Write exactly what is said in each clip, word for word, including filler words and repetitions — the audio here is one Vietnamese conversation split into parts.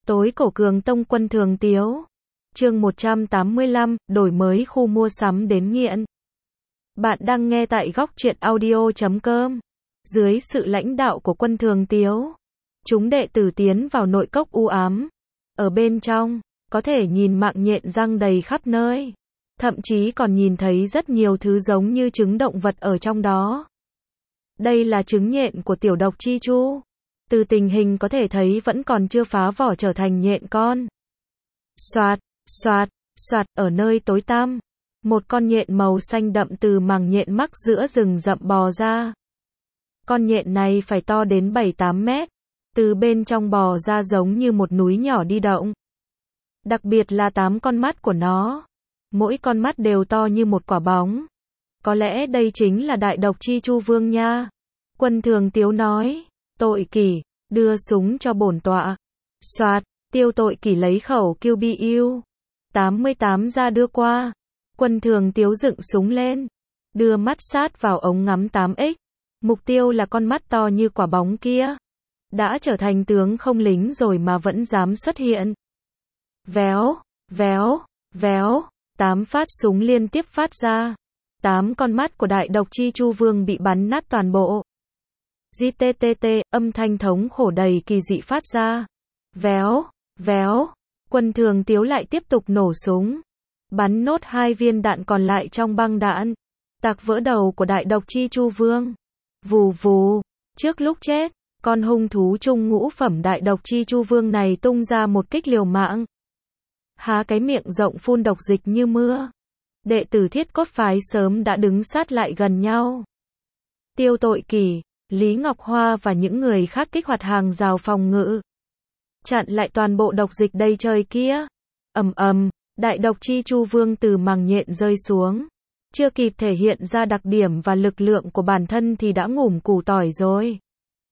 Tối cổ Cường Tông Quân Thường Tiếu. Chương một trăm tám mươi lăm, đổi mới khu mua sắm đến nghiện. Bạn đang nghe tại góc truyện audio chấm com. Dưới sự lãnh đạo của Quân Thường Tiếu, chúng đệ tử tiến vào nội cốc u ám. Ở bên trong, có thể nhìn mạng nhện răng đầy khắp nơi. Thậm chí còn nhìn thấy rất nhiều thứ giống như trứng động vật ở trong đó. Đây là trứng nhện của tiểu độc chi chu. Từ tình hình có thể thấy vẫn còn chưa phá vỏ trở thành nhện con. Xoạt, xoạt, xoạt, ở nơi tối tăm, một con nhện màu xanh đậm từ màng nhện mắc giữa rừng rậm bò ra. Con nhện này phải to đến bảy tám mét, từ bên trong bò ra giống như một núi nhỏ đi động. Đặc biệt là tám con mắt của nó, mỗi con mắt đều to như một quả bóng. Có lẽ đây chính là đại độc chi chu vương nha. Quân Thường Tiếu nói. Tội kỷ, đưa súng cho bổn tọa. Soạt, Tiêu Tội Kỷ lấy khẩu Q B U tám mươi tám ra đưa qua. Quân Thường Tiếu dựng súng lên, đưa mắt sát vào ống ngắm tám x. Mục tiêu là con mắt to như quả bóng kia. Đã trở thành tướng không lính rồi mà vẫn dám xuất hiện. Véo, véo, véo, tám phát súng liên tiếp phát ra. Tám con mắt của đại độc chi chu vương bị bắn nát toàn bộ. Gitt, âm thanh thống khổ đầy kỳ dị phát ra. Véo, véo, Quân Thường Tiếu lại tiếp tục nổ súng. Bắn nốt hai viên đạn còn lại trong băng đạn. Tạc vỡ đầu của đại độc chi chu vương. Vù vù, trước lúc chết, con hung thú trung ngũ phẩm đại độc chi chu vương này tung ra một kích liều mạng. Há cái miệng rộng phun độc dịch như mưa. Đệ tử Thiết Cốt Phái sớm đã đứng sát lại gần nhau. Tiêu Tội Kỷ, Lý Ngọc Hoa và những người khác kích hoạt hàng rào phòng ngự, chặn lại toàn bộ độc dịch đầy trời kia. Ầm ầm, đại độc chi chu vương từ màng nhện rơi xuống. Chưa kịp thể hiện ra đặc điểm và lực lượng của bản thân thì đã ngủm củ tỏi rồi.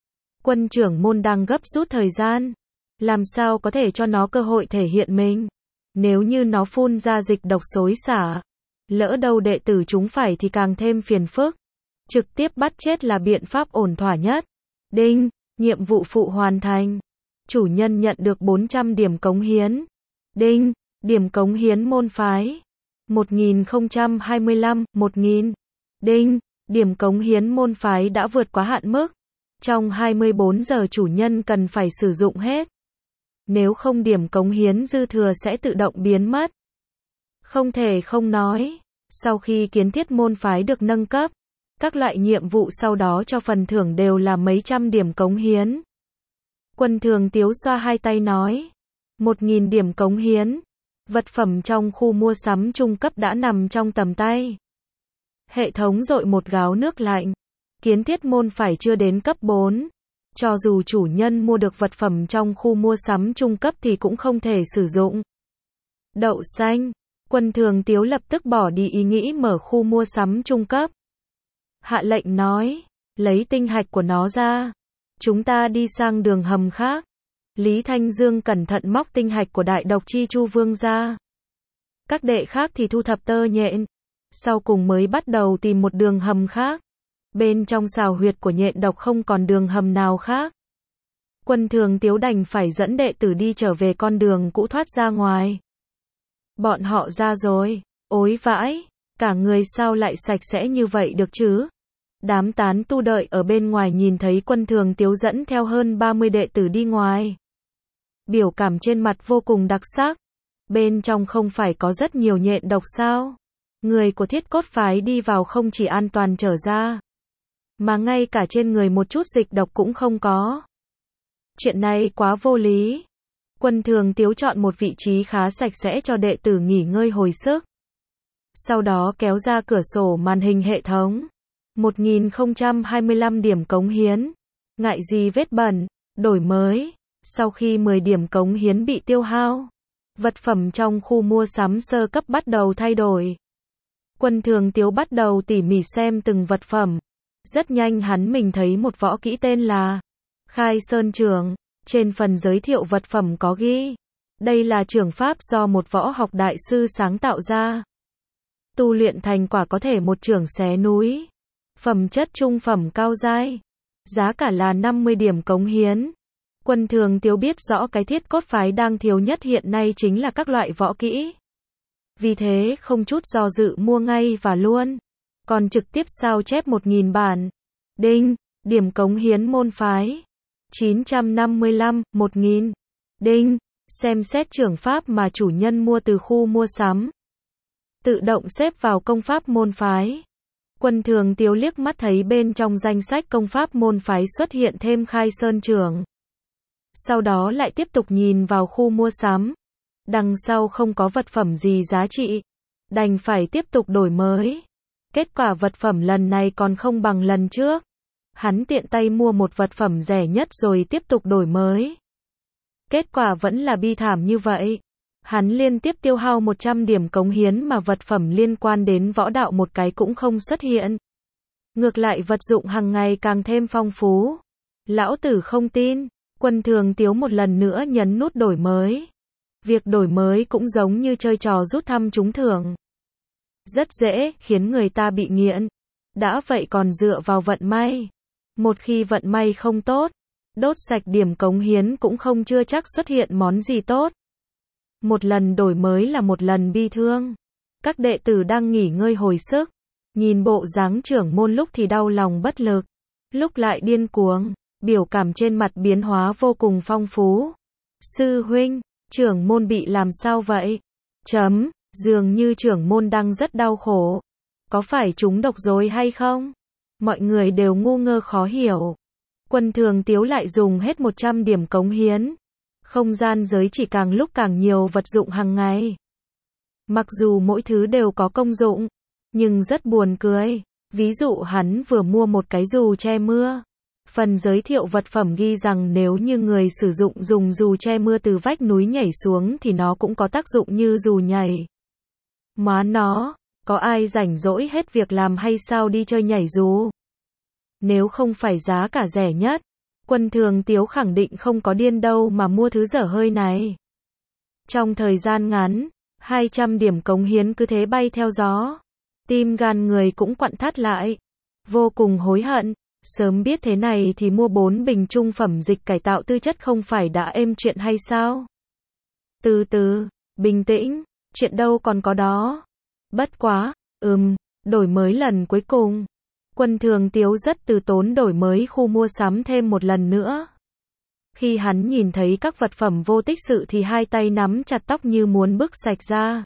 Quân trưởng môn đang gấp rút thời gian. Làm sao có thể cho nó cơ hội thể hiện mình. Nếu như nó phun ra dịch độc xối xả, lỡ đâu đệ tử chúng phải thì càng thêm phiền phức. Trực tiếp bắt chết là biện pháp ổn thỏa nhất. Đinh, nhiệm vụ phụ hoàn thành. Chủ nhân nhận được bốn trăm điểm cống hiến. Đinh, điểm cống hiến môn phái. một nghìn không trăm hai mươi lăm, một nghìn. Đinh, điểm cống hiến môn phái đã vượt quá hạn mức. Trong hai mươi bốn giờ chủ nhân cần phải sử dụng hết. Nếu không điểm cống hiến dư thừa sẽ tự động biến mất. Không thể không nói, sau khi kiến thiết môn phái được nâng cấp, các loại nhiệm vụ sau đó cho phần thưởng đều là mấy trăm điểm cống hiến. Quân Thường Tiếu xoa hai tay nói. Một nghìn điểm cống hiến. Vật phẩm trong khu mua sắm trung cấp đã nằm trong tầm tay. Hệ thống dội một gáo nước lạnh. Kiến thiết môn phải chưa đến cấp bốn. Cho dù chủ nhân mua được vật phẩm trong khu mua sắm trung cấp thì cũng không thể sử dụng. Đậu xanh. Quân Thường Tiếu lập tức bỏ đi ý nghĩ mở khu mua sắm trung cấp. Hạ lệnh nói, lấy tinh hạch của nó ra. Chúng ta đi sang đường hầm khác. Lý Thanh Dương cẩn thận móc tinh hạch của đại độc chi chu vương ra. Các đệ khác thì thu thập tơ nhện. Sau cùng mới bắt đầu tìm một đường hầm khác. Bên trong xào huyệt của nhện độc không còn đường hầm nào khác. Quân Thường Tiếu đành phải dẫn đệ tử đi trở về con đường cũ thoát ra ngoài. Bọn họ ra rồi. Ối vãi, cả người sao lại sạch sẽ như vậy được chứ? Đám tán tu đợi ở bên ngoài nhìn thấy Quân Thường Tiếu dẫn theo hơn ba mươi đệ tử đi ngoài. Biểu cảm trên mặt vô cùng đặc sắc. Bên trong không phải có rất nhiều nhện độc sao? Người của Thiết Cốt Phái đi vào không chỉ an toàn trở ra, mà ngay cả trên người một chút dịch độc cũng không có. Chuyện này quá vô lý. Quân Thường Tiếu chọn một vị trí khá sạch sẽ cho đệ tử nghỉ ngơi hồi sức. Sau đó kéo ra cửa sổ màn hình hệ thống. một nghìn không trăm hai mươi lăm điểm cống hiến. Ngại gì vết bẩn, đổi mới. Sau khi mười điểm cống hiến bị tiêu hao, vật phẩm trong khu mua sắm sơ cấp bắt đầu thay đổi. Quân Thường Tiếu bắt đầu tỉ mỉ xem từng vật phẩm. Rất nhanh hắn mình thấy một võ kỹ tên là Khai Sơn Trưởng. Trên phần giới thiệu vật phẩm có ghi, đây là trưởng pháp do một võ học đại sư sáng tạo ra. Tu luyện thành quả có thể một chưởng xé núi. Phẩm chất trung phẩm cao giai. Giá cả là năm mươi điểm cống hiến. Quân Thường Tiếu biết rõ cái thiết cốt phái đang thiếu nhất hiện nay chính là các loại võ kỹ. Vì thế không chút do dự mua ngay và luôn. Còn trực tiếp sao chép một nghìn bản. Đinh, điểm cống hiến môn phái. chín trăm năm mươi lăm, một nghìn. Đinh, xem xét trưởng pháp mà chủ nhân mua từ khu mua sắm. Tự động xếp vào công pháp môn phái. Quân Thường Tiếu liếc mắt thấy bên trong danh sách công pháp môn phái xuất hiện thêm Khai Sơn trưởng. Sau đó lại tiếp tục nhìn vào khu mua sắm. Đằng sau không có vật phẩm gì giá trị. Đành phải tiếp tục đổi mới. Kết quả vật phẩm lần này còn không bằng lần trước. Hắn tiện tay mua một vật phẩm rẻ nhất rồi tiếp tục đổi mới. Kết quả vẫn là bi thảm như vậy. Hắn liên tiếp tiêu hao một trăm điểm cống hiến mà vật phẩm liên quan đến võ đạo một cái cũng không xuất hiện. Ngược lại vật dụng hàng ngày càng thêm phong phú. Lão tử không tin. Quân Thường Tiếu một lần nữa nhấn nút đổi mới. Việc đổi mới cũng giống như chơi trò rút thăm trúng thưởng. Rất dễ khiến người ta bị nghiện. Đã vậy còn dựa vào vận may. Một khi vận may không tốt, đốt sạch điểm cống hiến cũng không chưa chắc xuất hiện món gì tốt. Một lần đổi mới là một lần bi thương. Các đệ tử đang nghỉ ngơi hồi sức. Nhìn bộ dáng trưởng môn lúc thì đau lòng bất lực. Lúc lại điên cuồng. Biểu cảm trên mặt biến hóa vô cùng phong phú. Sư huynh, trưởng môn bị làm sao vậy? Chấm, dường như trưởng môn đang rất đau khổ. Có phải trúng độc rồi hay không? Mọi người đều ngu ngơ khó hiểu. Quân Thường Tiếu lại dùng hết một trăm điểm cống hiến. Không gian giới chỉ càng lúc càng nhiều vật dụng hàng ngày. Mặc dù mỗi thứ đều có công dụng, nhưng rất buồn cười. Ví dụ hắn vừa mua một cái dù che mưa. Phần giới thiệu vật phẩm ghi rằng nếu như người sử dụng dùng dù che mưa từ vách núi nhảy xuống thì nó cũng có tác dụng như dù nhảy. Má nó, có ai rảnh rỗi hết việc làm hay sao đi chơi nhảy dù? Nếu không phải giá cả rẻ nhất, Quân Thường Tiếu khẳng định không có điên đâu mà mua thứ dở hơi này. Trong thời gian ngắn, hai trăm điểm cống hiến cứ thế bay theo gió. Tim gan người cũng quặn thắt lại. Vô cùng hối hận. Sớm biết thế này thì mua bốn bình trung phẩm dịch cải tạo tư chất không phải đã êm chuyện hay sao? Từ từ, bình tĩnh, chuyện đâu còn có đó. Bất quá, ừm, đổi mới lần cuối cùng. Quân Thường Tiếu rất từ tốn đổi mới khu mua sắm thêm một lần nữa. Khi hắn nhìn thấy các vật phẩm vô tích sự thì hai tay nắm chặt tóc như muốn bứt sạch ra.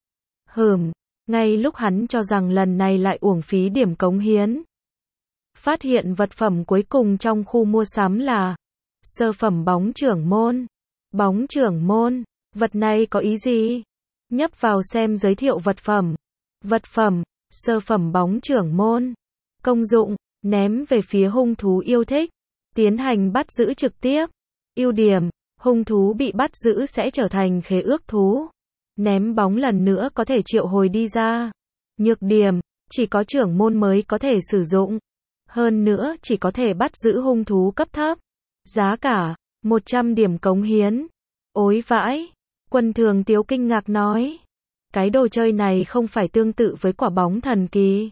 Hừm, ngay lúc hắn cho rằng lần này lại uổng phí điểm cống hiến. Phát hiện vật phẩm cuối cùng trong khu mua sắm là sơ phẩm bóng trưởng môn. Bóng trưởng môn, vật này có ý gì? Nhấp vào xem giới thiệu vật phẩm. Vật phẩm, sơ phẩm bóng trưởng môn. Công dụng, ném về phía hung thú yêu thích. Tiến hành bắt giữ trực tiếp. Ưu điểm, hung thú bị bắt giữ sẽ trở thành khế ước thú. Ném bóng lần nữa có thể triệu hồi đi ra. Nhược điểm, chỉ có trưởng môn mới có thể sử dụng. Hơn nữa chỉ có thể bắt giữ hung thú cấp thấp. Giá cả, một trăm điểm cống hiến. Ối vãi. Quân Thường Tiếu kinh ngạc nói. Cái đồ chơi này không phải tương tự với quả bóng thần kỳ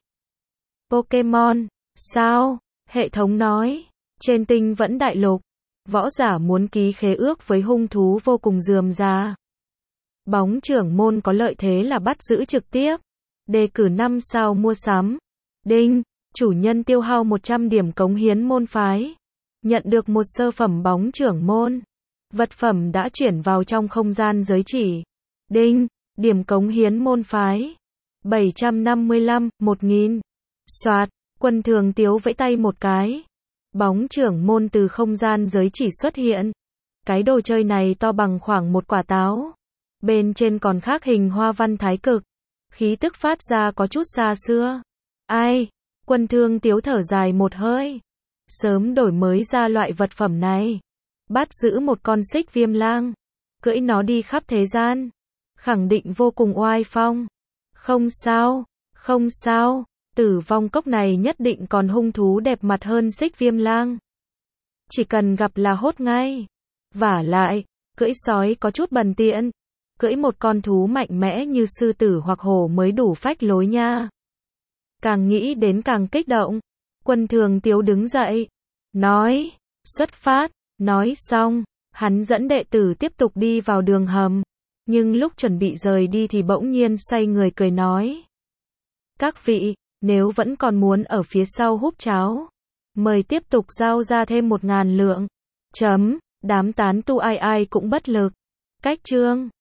Pokemon, sao? Hệ thống nói. Trên tinh vẫn đại lục. Võ giả muốn ký khế ước với hung thú vô cùng rườm rà. Bóng trưởng môn có lợi thế là bắt giữ trực tiếp. Đề cử năm sao mua sắm. Đinh. Chủ nhân tiêu hao một trăm điểm cống hiến môn phái. Nhận được một sơ phẩm bóng trưởng môn. Vật phẩm đã chuyển vào trong không gian giới chỉ. Đinh. Điểm cống hiến môn phái. bảy trăm năm mươi lăm, một nghìn. Soạt. Quân Thường Tiếu vẫy tay một cái. Bóng trưởng môn từ không gian giới chỉ xuất hiện. Cái đồ chơi này to bằng khoảng một quả táo. Bên trên còn khắc hình hoa văn thái cực. Khí tức phát ra có chút xa xưa. Ai? Quân Thường Tiếu thở dài một hơi. Sớm đổi mới ra loại vật phẩm này. Bắt giữ một con xích viêm lang. Cưỡi nó đi khắp thế gian. Khẳng định vô cùng oai phong. Không sao, không sao. Tử vong cốc này nhất định còn hung thú đẹp mặt hơn xích viêm lang. Chỉ cần gặp là hốt ngay. Vả lại, cưỡi sói có chút bần tiện. Cưỡi một con thú mạnh mẽ như sư tử hoặc hổ mới đủ phách lối nha. Càng nghĩ đến càng kích động. Quân Thường Tiếu đứng dậy. Nói, xuất phát. Nói xong, hắn dẫn đệ tử tiếp tục đi vào đường hầm. Nhưng lúc chuẩn bị rời đi thì bỗng nhiên xoay người cười nói. Các vị, nếu vẫn còn muốn ở phía sau húp cháo, mời tiếp tục giao ra thêm một ngàn lượng. Chấm, đám tán tu ai ai cũng bất lực. Cách chương